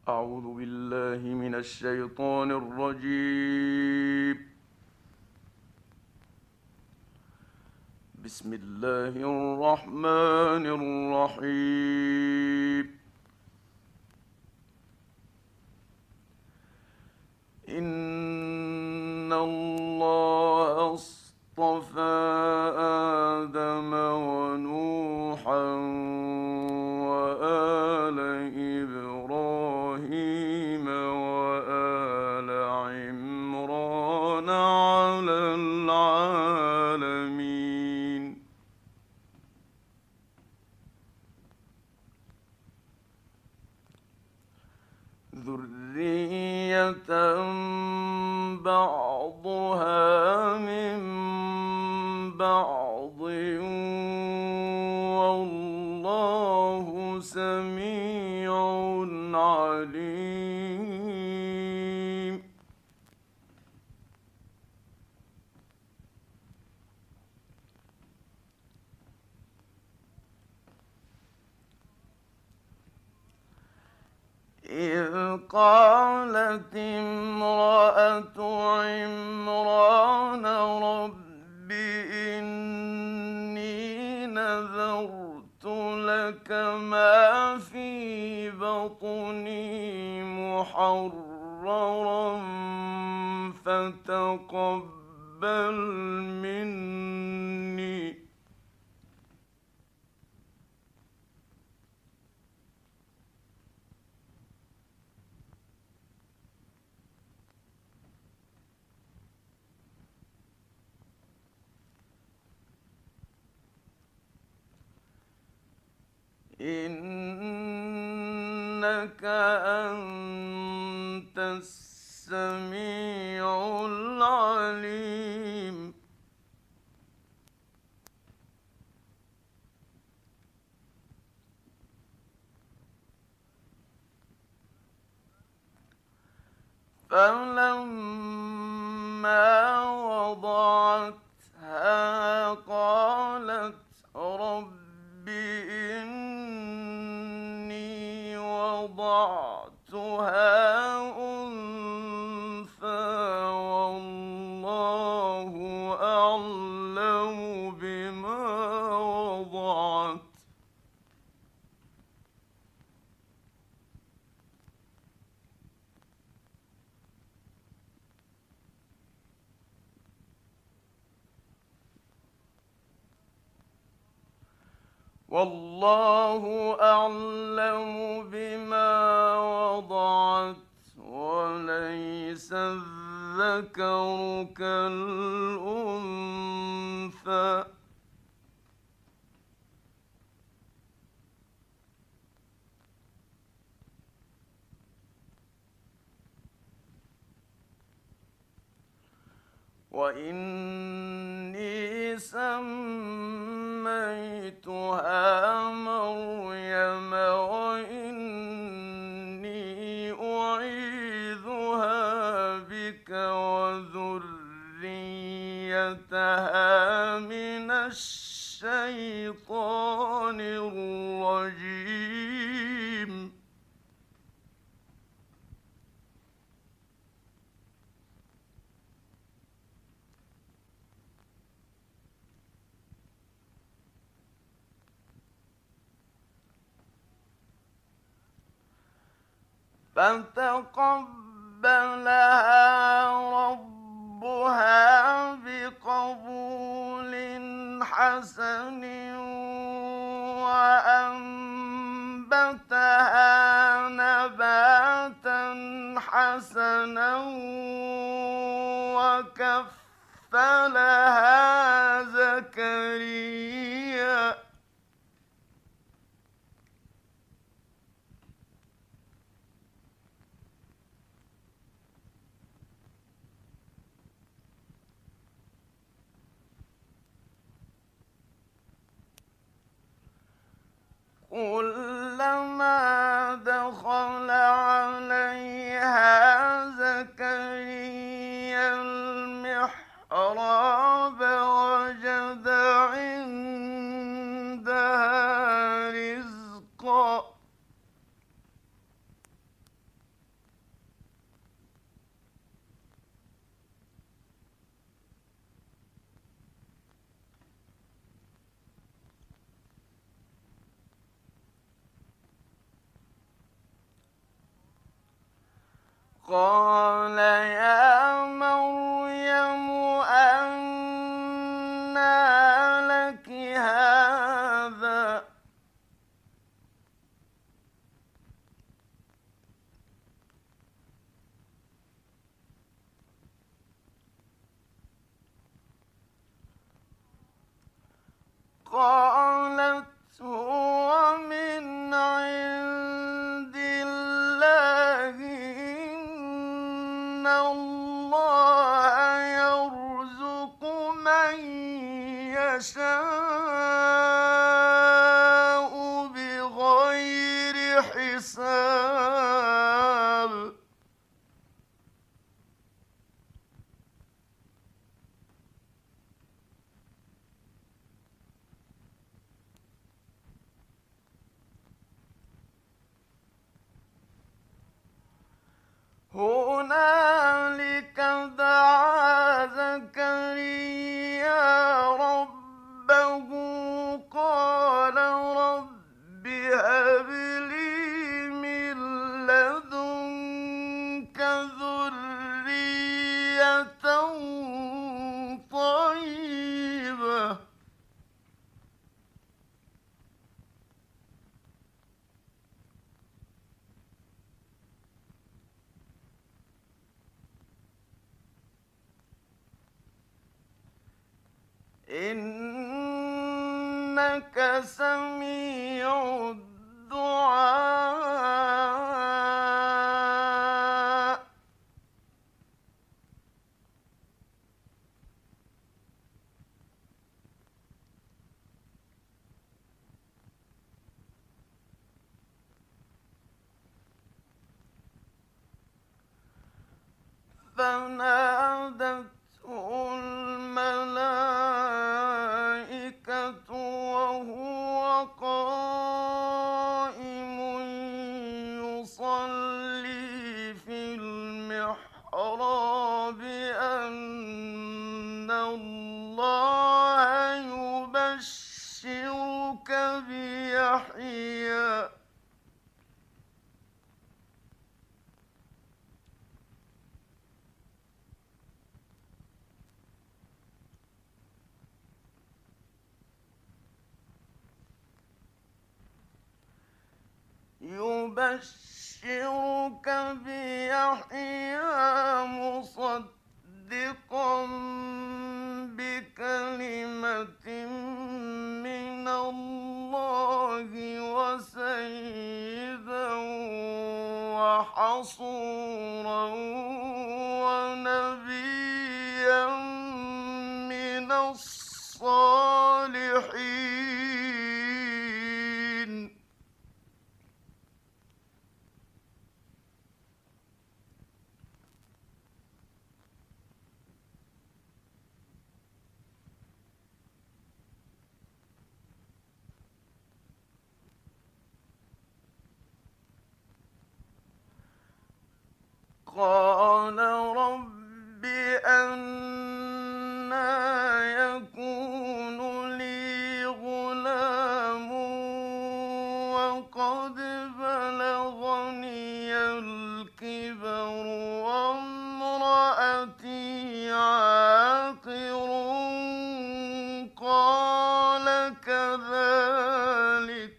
أعوذ بالله من الشيطان الرجيم. بسم الله الرحمن الرحيم. إن الله اصطفى آدم ونوحا وآل إبراهيم وآل عمران على العالمين. ذرية بعضها من بعض والله سميع عليم. إذ قالت امرأة عمران رب إني نذرت لك ما في بطني محررا فتقبل مني. إنك أنت السميع العليم. فلما وضعتها قالت رب إني وضعتها أنثى والله أعلم بما وضعت والله أعلم بما وضعت وليس الذكر كالأنثى. وإني سميتها مريم وإني أعيذها بك وذريتها من الشيطان الرجيم. فتقبلها ربها بقبول حسن وأنبتها نباتا حسنا وكفلها زكريا كلما دخل عليها زكريا المحراب وجد عندها قال يا مريم أنى لك هذا قالت هو من عند الله إن الله يرزق من يشاء بغير حساب هنالك دعا زكريا ربه قال رب هب لي من لدنك ذرية طيبة إنك سميع الدعاء فنادته الملائكة وهو قائم يصلي في المحراب أن الله يبشرك بيحيى مصدقا بكلمة من الله وسيدا وحصورا ونبيا من الصالحين قال رب أنى يكون لي غلام وقد بلغني الكبر وامرأتي عاقر قال كذلك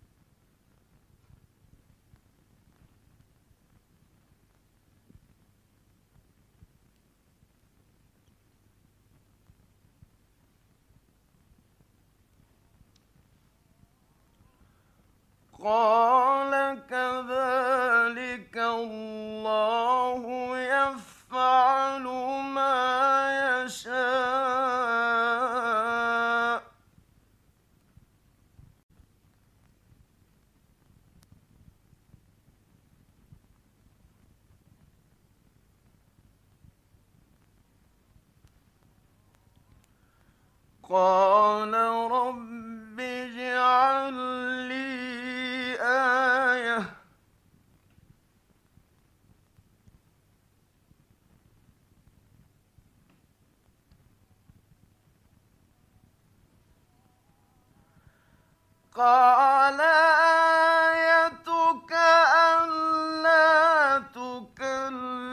الله يفعل ما يشاء قال رب اجعل لي آية قال آيتك ألا تكلم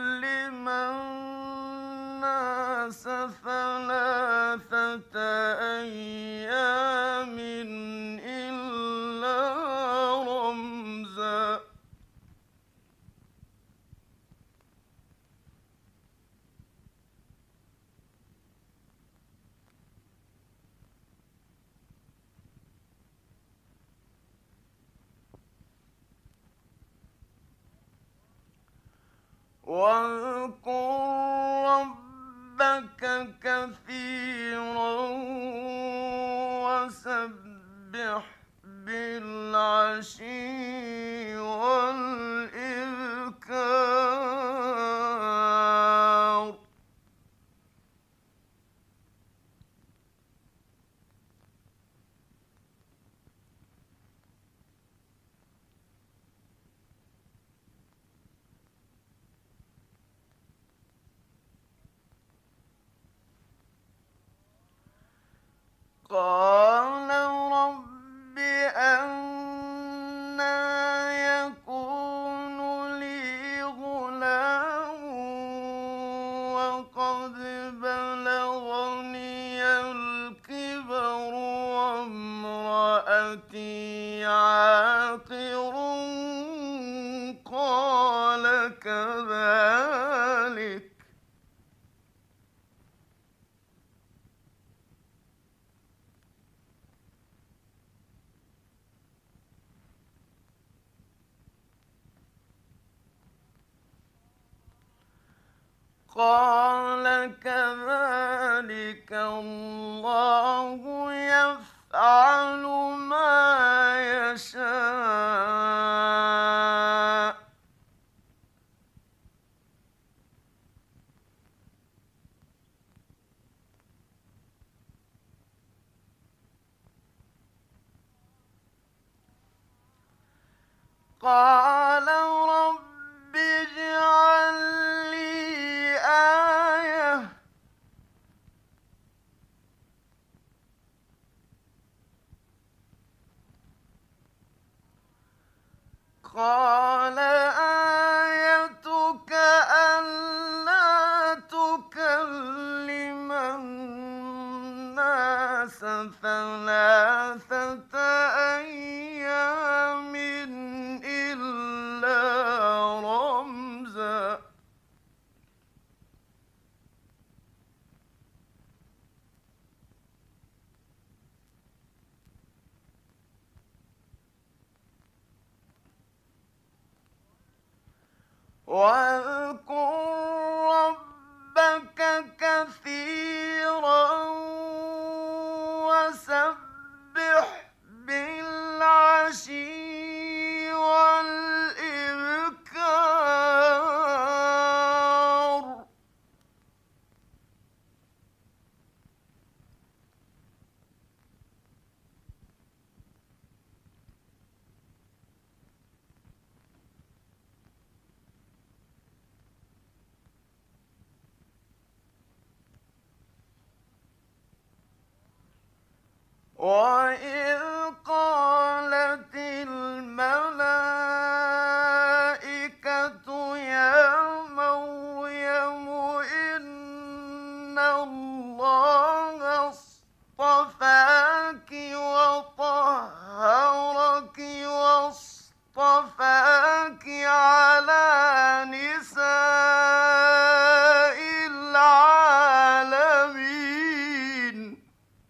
واذكر ربك كثيرا وسبح بالعشي والإبكار. قال رب أنى يكون لي غلام وقد بلغني الكبر وامرأتي عاقر. قال كذلك الله يفعل ما يشاء. قال رب اجعل لي آية قال آيتك ألا تكلم الناس ثلاثة أيام إلا رمزا. واذكر ربك كثيرا وسبح بالعشي والإبكار. وإذ قالت الملائكة يا مريم إن الله اصطفاك وطهرك واصطفاك على نساء العالمين.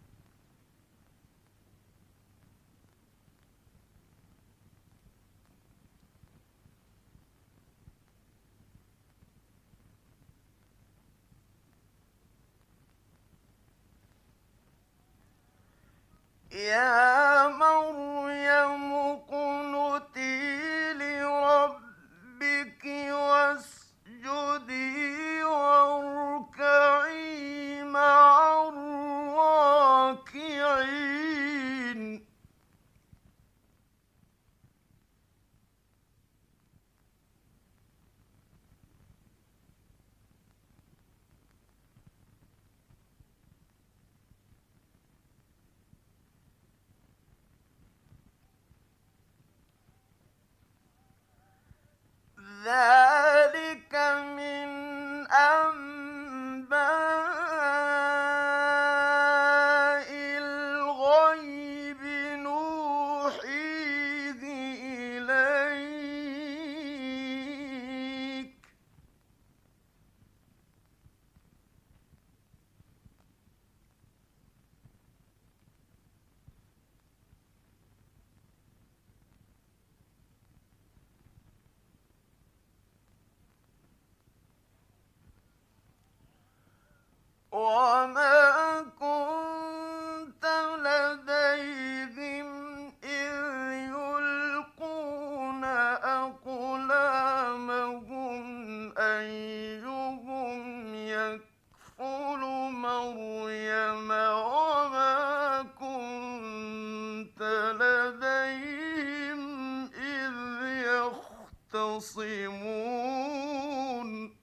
يا مريم اقنتي لربك واسجدي واركعي مع الراكعين. وما كنت لديهم إذ يلقون أقلامهم أيهم يكفل مريم وما كنت لديهم إذ يختصمون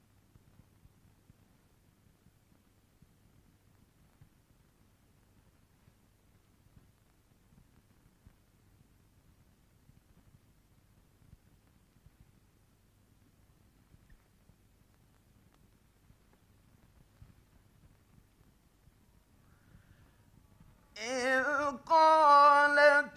إذ قالت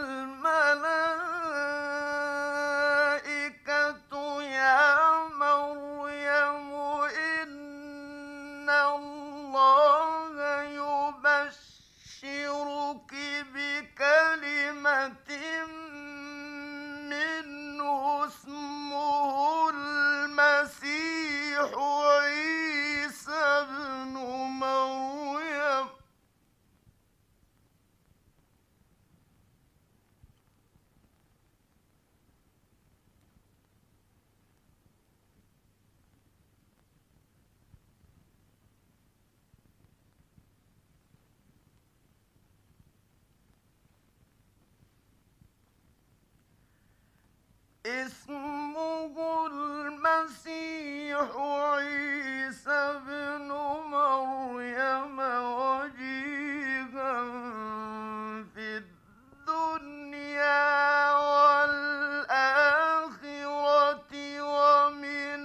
الملائكة يا مريم إن الله يبشرك بكلمة منه اسمه المسيح عيسى ابن مريم اسمه المسيح عيسى ابن مريم وجيها في الدنيا والآخرة ومن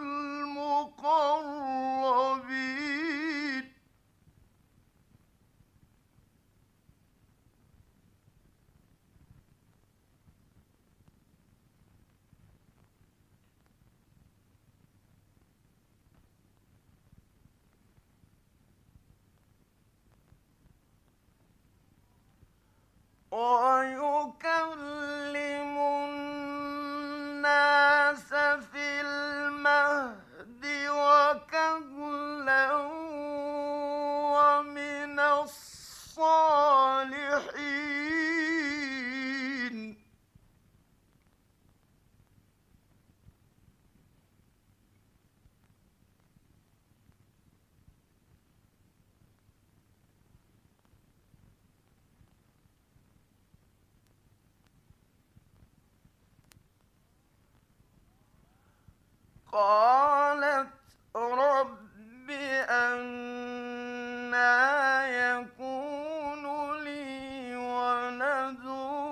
المقربين ويكلم الناس في المهد وكهلا ومن الصالحين قالت رب أنى يكون لي ولد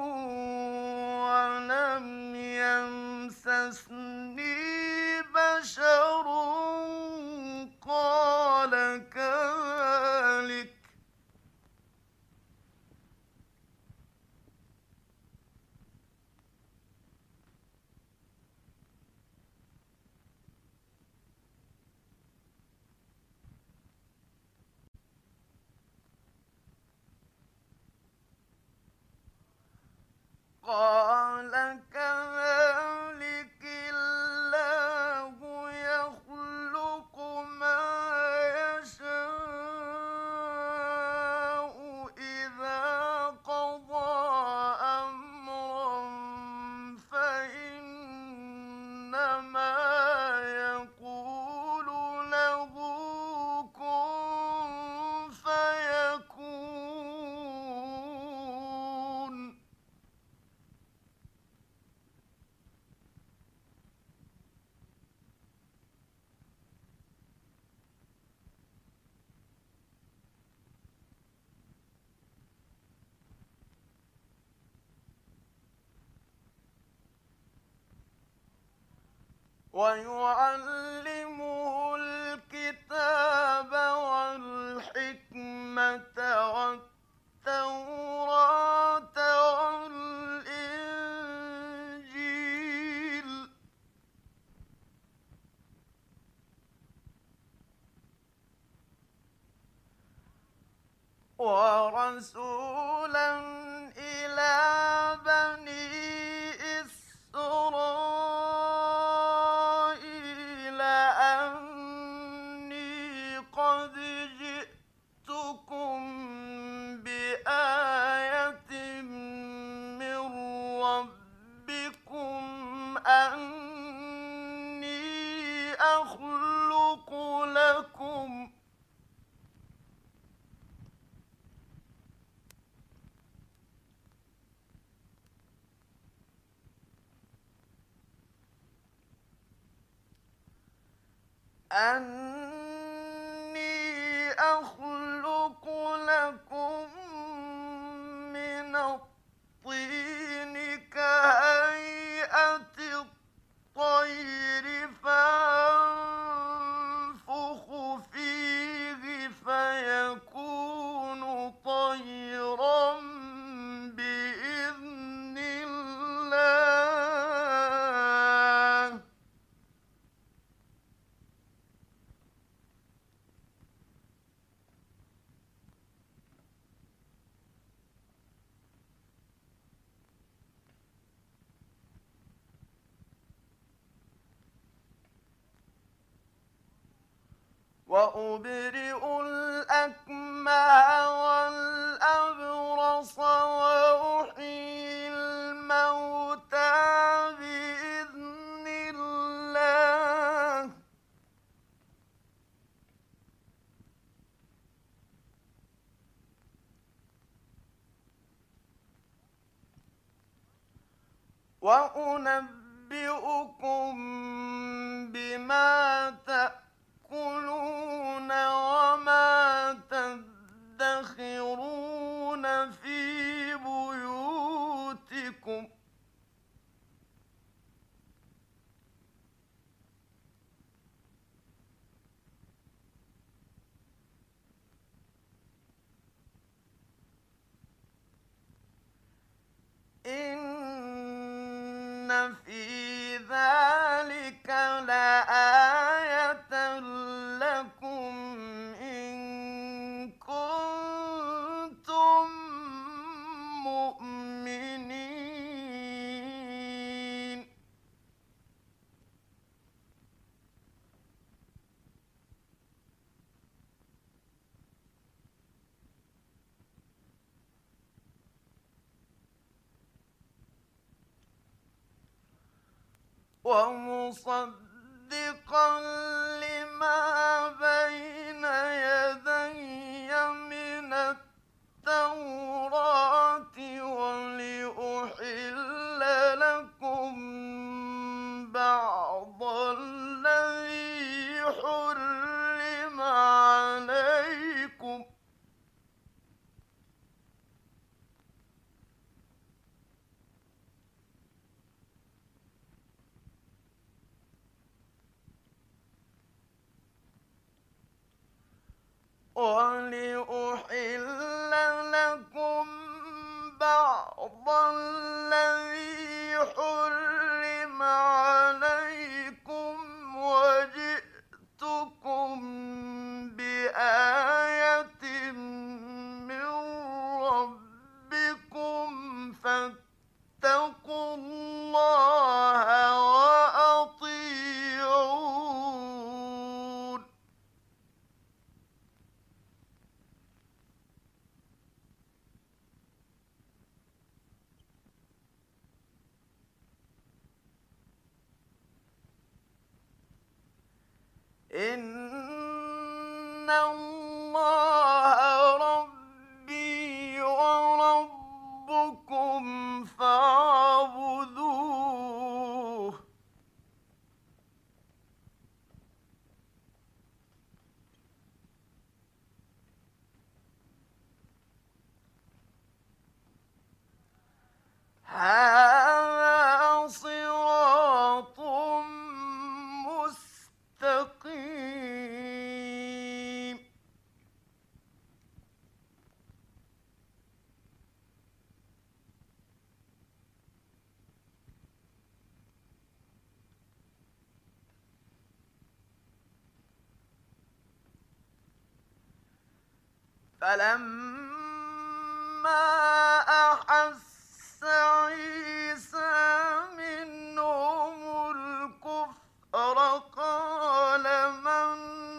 ولم يمسسني بشر قال كذلك قال كذلك الله يخلق ما يشاء إذا قضى أمرا فإنما يقول له كن فيكون ويعلمه الكتاب والحكمة والتوراة والإنجيل ورسولا إلى بني إسرائيل أني قد أخلق لكم أني أخلق لكم من الطين كهيئة الطير فأنفخ فيه فيكون طيرا بإذن الله. وأبرئ الأكمه والأبرص وأحيي الموتى بإذن الله. وأنبئكم بما تأكلون وما تدخرون في بيوتكم إن في ذلك لآية لكم إن كنتم مؤمنين. ومصدقا لما بين يدي من التوراة ولأحل لكم بعض الذي حرم عليكم بعض الذي حرم عليكم وجئتكم بآية من ربكم فاتقوا الله وأطيعون. إن الله ربي وربكم فاعبدوه. هذا صراط مستقيم. فلما أحس عيسى منهم الكفر قال من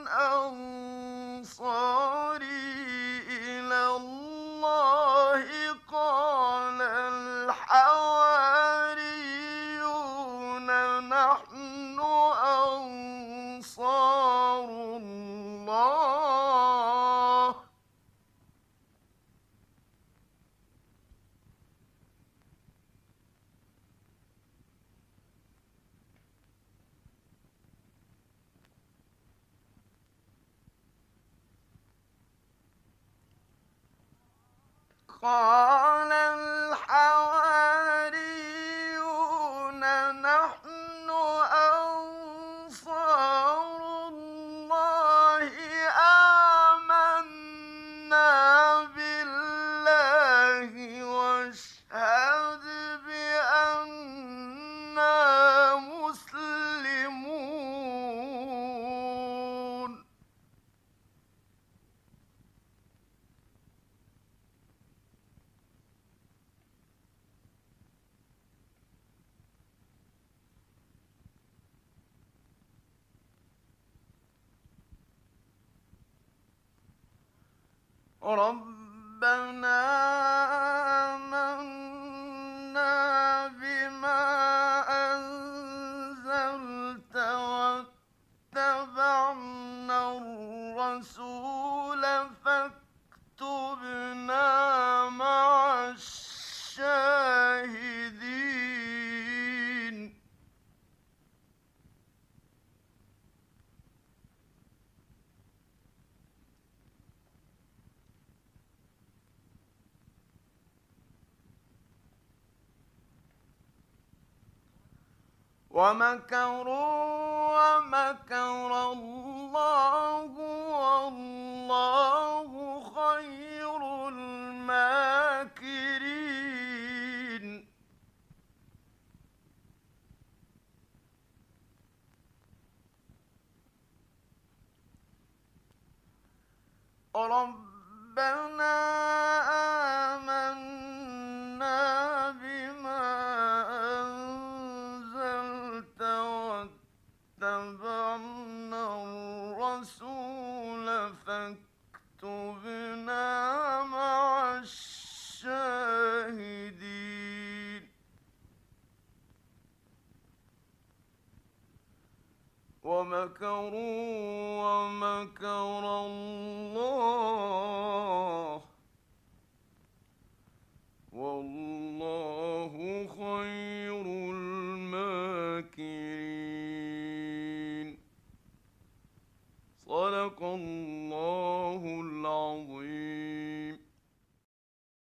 أنصاري إلى الله قال الحواريون نحن أنصار قال الحواريون نحن أنصار الله آمنا بالله واشهد بأننا مسلمون. ربنا آمنا بما أنزلت واتبعنا الرسول فاكتبنا مع الشاهدين. ومكروا ومكر الله والله خير الماكرين. ربنا آمنا بما أنزلت واتبعنا الرسول فاكتبنا مع الشاهدين. ومكروا ومكر